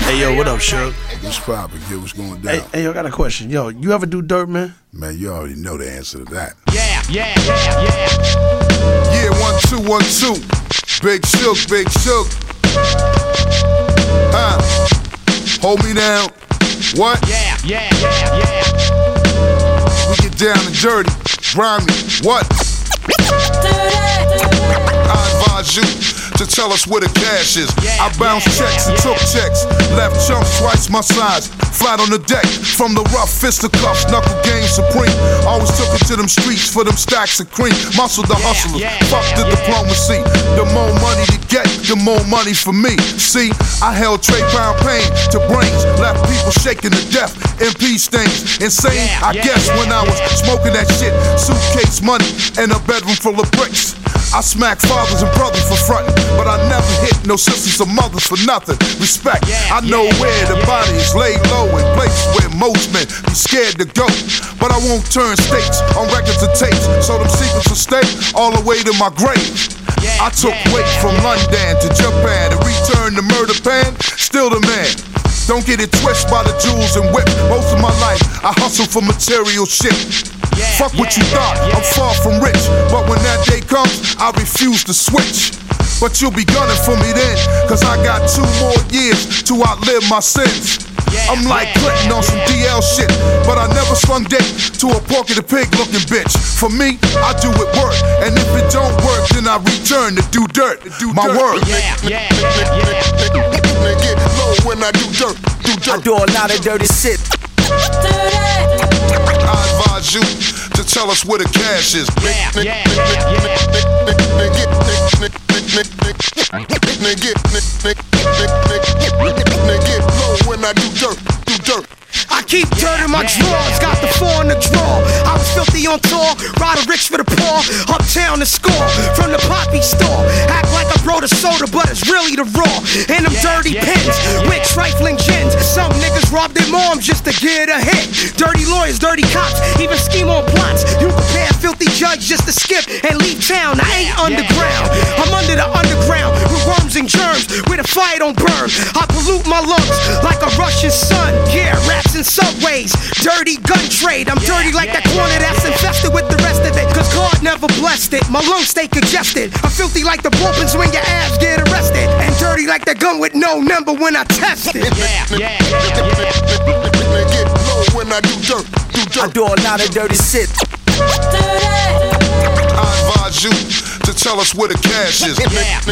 Hey, yo, what up, Suge? What's poppin', kid? What's going down? Hey, yo, I got a question. Yo, you ever do dirt, man? Man, you already know the answer to that. Yeah. Yeah, 1 2 1 2. Big Shook. Hold me down. What? Yeah. We get down and dirty, grimy. What? I advise you to tell us where the cash is. I bounced checks and took checks. Left chunks twice my size. Flat on the deck. From the rough fisticuffs, knuckle game supreme. Always took it to them streets for them stacks of cream. Muscle the hustlers. Fuck the diplomacy. The more money to get, the more money for me. See, I held Trey Pound pain to brains. Left people shaking to death. MP stains. Insane, I guess, when I was smoking that shit. Suitcase money and a bedroom full of bricks. I smack fathers and brothers for frontin', but I never hit no sisters or mothers for nothing. Respect, I know where the body is laid low in places where most men be scared to go. But I won't turn states on records and tapes, so them secrets will stay all the way to my grave. I took weight from London to Japan and returned the murder pan, still the man. Don't get it twisted by the jewels and whip. Most of my life, I hustle for material shit. Fuck what you thought, I'm far from rich. But when that day comes, I refuse to switch. But you'll be gunning for me then, cause I got 2 more years to outlive my sins. I'm like Clinton on some DL shit, but I never slung dick to a Porky the Pig looking bitch. For me, I do it work, and if it don't work, then I return to do dirt. My word. Get low when I do dirt. I do a lot of dirty shit. I advise you to tell us where the cash is. Get low when I do dirt. I keep dirt in my drawers, got the 4 in the drawer. I was filthy on tour, rider rich for the poor. Uptown to score, from the poppy store. Act like I brought a soda, but it's really the raw. And them dirty pins, with trifling gins. Some niggas rob their moms just to get a hit. Dirty lawyers, dirty cops, even scheme on plots. You compare a filthy judge just to skip and leave town. I ain't underground, I'm under the underground with worms and germs, where the fire don't burn. I pollute my lungs like a Russian sun. Yeah, raps in subways, dirty gun trade. I'm dirty like that corner that's infested with the rest of it, cause God never blessed it. My lungs stay congested. I'm filthy like the bumpins when your ass get arrested, and dirty like the gun with no number when I test it. Get low when I do dirt. I do a lot of dirty shit. I advise you to tell us where the cash is.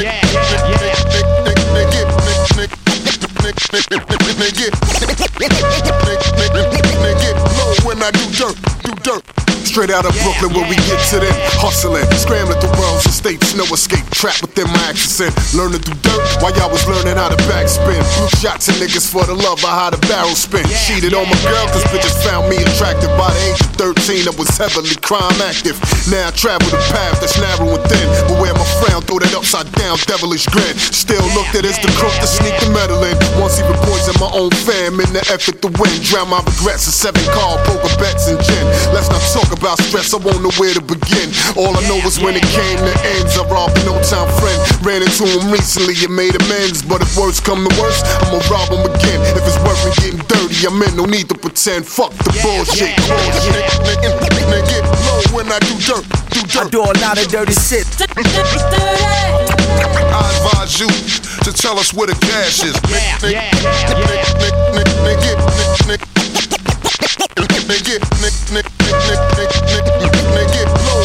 Get low when I do dirt. Straight out of Brooklyn where we get to them, hustling, scrambling through worlds and states, no escape, trapped within my accent. Learning to do dirt while y'all was learning how to backspin. Blue shots at niggas for the love of how the barrel spin. Cheated on my girl cause bitches found me attractive. By the age of 13 I was heavily crime active. Now I travel the path that's narrow and thin, but where my frown throw that upside down devilish grin. Still looked at as the crook to sneak the metal in. Once even poison my own fam in the effort to win. Drown my regrets in 7 card poker bets and gin. Let's not talk about stress, I won't know where to begin. All I know is when it came to ends, I robbed a no-time friend. Ran into him recently and made amends. But if worse come to worse, I'ma rob him again. If it's worth me getting dirty, I'm in, no need to pretend. Fuck the bullshit. Get low when I do dirt. I do a lot of dirty shit. I advise you to tell us where the cash is. Get